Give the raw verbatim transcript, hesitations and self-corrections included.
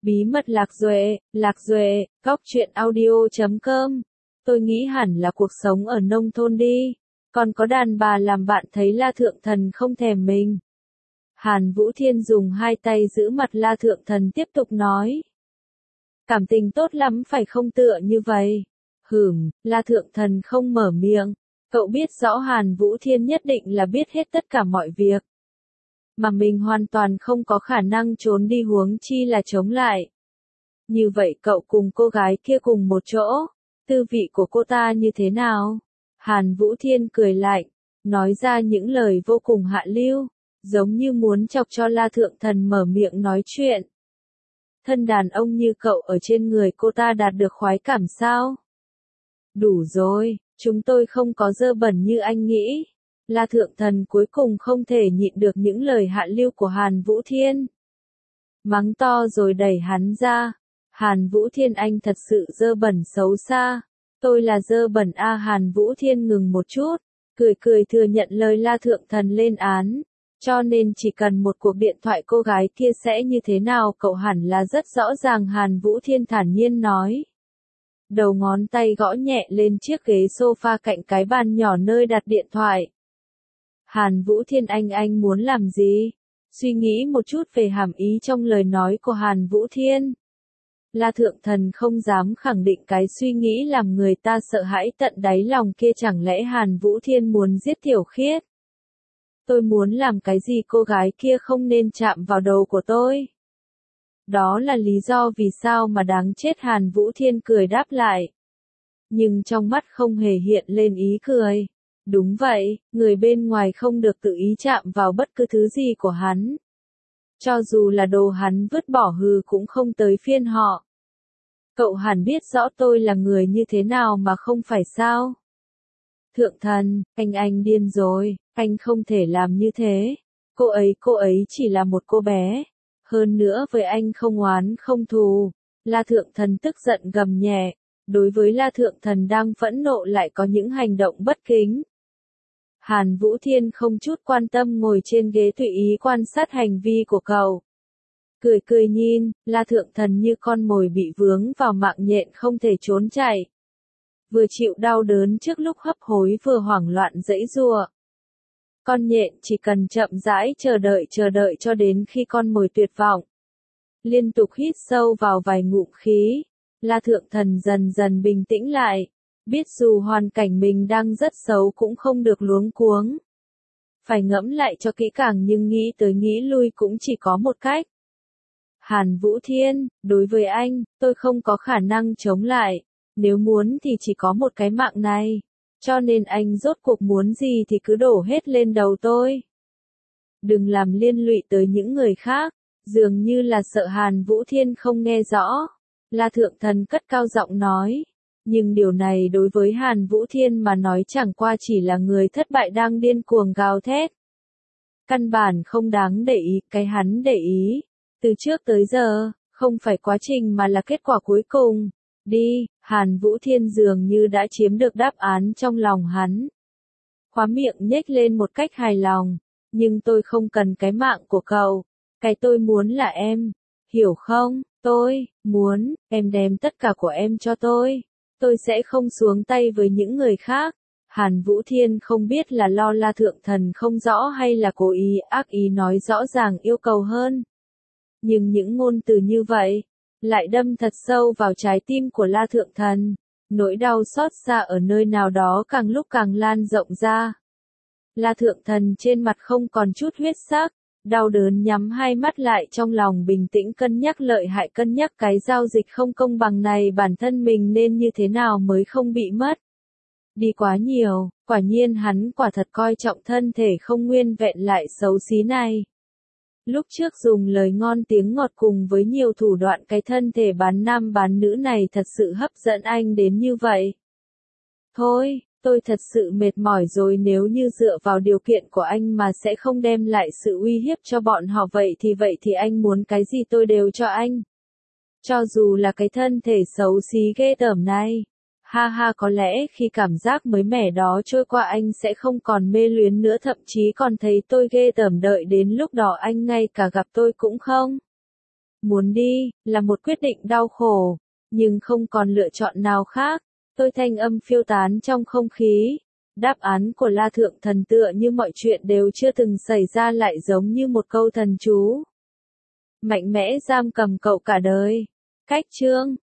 Bí mật Lạc Duệ, Lạc Duệ, góc truyện audio chấm com. Tôi nghĩ hẳn là cuộc sống ở nông thôn đi. Còn có đàn bà làm bạn thấy La Thượng Thần không thèm mình. Hàn Vũ Thiên dùng hai tay giữ mặt La Thượng Thần tiếp tục nói. Cảm tình tốt lắm phải không tựa như vậy. Hửm, La Thượng Thần không mở miệng. Cậu biết rõ Hàn Vũ Thiên nhất định là biết hết tất cả mọi việc. Mà mình hoàn toàn không có khả năng trốn đi, huống chi là chống lại. Như vậy cậu cùng cô gái kia cùng một chỗ, tư vị của cô ta như thế nào? Hàn Vũ Thiên cười lạnh, nói ra những lời vô cùng hạ lưu, giống như muốn chọc cho La Thượng Thần mở miệng nói chuyện. Thân đàn ông như cậu ở trên người cô ta đạt được khoái cảm sao? Đủ rồi, chúng tôi không có dơ bẩn như anh nghĩ. La Thượng Thần cuối cùng không thể nhịn được những lời hạ lưu của Hàn Vũ Thiên. Mắng to rồi đẩy hắn ra. Hàn Vũ Thiên, anh thật sự dơ bẩn xấu xa. Tôi là dơ bẩn a. Hàn Vũ Thiên ngừng một chút, cười cười thừa nhận lời La Thượng Thần lên án. Cho nên chỉ cần một cuộc điện thoại cô gái kia sẽ như thế nào cậu hẳn là rất rõ ràng. Hàn Vũ Thiên thản nhiên nói. Đầu ngón tay gõ nhẹ lên chiếc ghế sofa cạnh cái bàn nhỏ nơi đặt điện thoại. Hàn Vũ Thiên, anh anh muốn làm gì? Suy nghĩ một chút về hàm ý trong lời nói của Hàn Vũ Thiên. La Thượng Thần không dám khẳng định cái suy nghĩ làm người ta sợ hãi tận đáy lòng kia, chẳng lẽ Hàn Vũ Thiên muốn giết Tiểu Khiết? Tôi muốn làm cái gì cô gái kia không nên chạm vào đầu của tôi. Đó là lý do vì sao mà đáng chết. Hàn Vũ Thiên cười đáp lại. Nhưng trong mắt không hề hiện lên ý cười. Đúng vậy, người bên ngoài không được tự ý chạm vào bất cứ thứ gì của hắn. Cho dù là đồ hắn vứt bỏ hừ cũng không tới phiên họ. Cậu hẳn biết rõ tôi là người như thế nào mà không phải sao? Thượng Thần, anh anh điên rồi, anh không thể làm như thế. Cô ấy, cô ấy chỉ là một cô bé. Hơn nữa với anh không oán không thù. La Thượng Thần tức giận gầm nhẹ. Đối với La Thượng Thần đang phẫn nộ lại có những hành động bất kính. Hàn Vũ Thiên không chút quan tâm ngồi trên ghế tùy ý quan sát hành vi của cậu. Cười cười nhìn, La Thượng Thần như con mồi bị vướng vào mạng nhện không thể trốn chạy. Vừa chịu đau đớn trước lúc hấp hối vừa hoảng loạn giãy giụa. Con nhện chỉ cần chậm rãi chờ đợi chờ đợi cho đến khi con mồi tuyệt vọng. Liên tục hít sâu vào vài ngụm khí, La Thượng Thần dần dần bình tĩnh lại. Biết dù hoàn cảnh mình đang rất xấu cũng không được luống cuống. Phải ngẫm lại cho kỹ càng nhưng nghĩ tới nghĩ lui cũng chỉ có một cách. Hàn Vũ Thiên, đối với anh, tôi không có khả năng chống lại. Nếu muốn thì chỉ có một cái mạng này. Cho nên anh rốt cuộc muốn gì thì cứ đổ hết lên đầu tôi. Đừng làm liên lụy tới những người khác. Dường như là sợ Hàn Vũ Thiên không nghe rõ. La Thượng Thần cất cao giọng nói. Nhưng điều này đối với Hàn Vũ Thiên mà nói chẳng qua chỉ là người thất bại đang điên cuồng gào thét. Căn bản không đáng để ý, cái hắn để ý. Từ trước tới giờ, không phải quá trình mà là kết quả cuối cùng. Đi, Hàn Vũ Thiên dường như đã chiếm được đáp án trong lòng hắn. Khóa miệng nhếch lên một cách hài lòng. Nhưng tôi không cần cái mạng của cậu. Cái tôi muốn là em. Hiểu không? Tôi muốn em đem tất cả của em cho tôi. Tôi sẽ không xuống tay với những người khác. Hàn Vũ Thiên không biết là lo La Thượng Thần không rõ hay là cố ý ác ý nói rõ ràng yêu cầu hơn. Nhưng những ngôn từ như vậy, lại đâm thật sâu vào trái tim của La Thượng Thần. Nỗi đau xót xa ở nơi nào đó càng lúc càng lan rộng ra. La Thượng Thần trên mặt không còn chút huyết sắc. Đau đớn nhắm hai mắt lại, trong lòng bình tĩnh cân nhắc lợi hại, cân nhắc cái giao dịch không công bằng này bản thân mình nên như thế nào mới không bị mất. Đi quá nhiều, quả nhiên hắn quả thật coi trọng thân thể không nguyên vẹn lại xấu xí này. Lúc trước dùng lời ngon tiếng ngọt cùng với nhiều thủ đoạn, cái thân thể bán nam bán nữ này thật sự hấp dẫn anh đến như vậy. Thôi. Tôi thật sự mệt mỏi rồi, nếu như dựa vào điều kiện của anh mà sẽ không đem lại sự uy hiếp cho bọn họ vậy thì vậy thì anh muốn cái gì tôi đều cho anh. Cho dù là cái thân thể xấu xí ghê tởm này. Ha ha, có lẽ khi cảm giác mới mẻ đó trôi qua anh sẽ không còn mê luyến nữa, thậm chí còn thấy tôi ghê tởm, đợi đến lúc đó anh ngay cả gặp tôi cũng không. Muốn đi, là một quyết định đau khổ, nhưng không còn lựa chọn nào khác. Tôi thanh âm phiêu tán trong không khí. Đáp án của La Thượng Thần tựa như mọi chuyện đều chưa từng xảy ra lại giống như một câu thần chú. Mạnh mẽ giam cầm cậu cả đời. Cách chương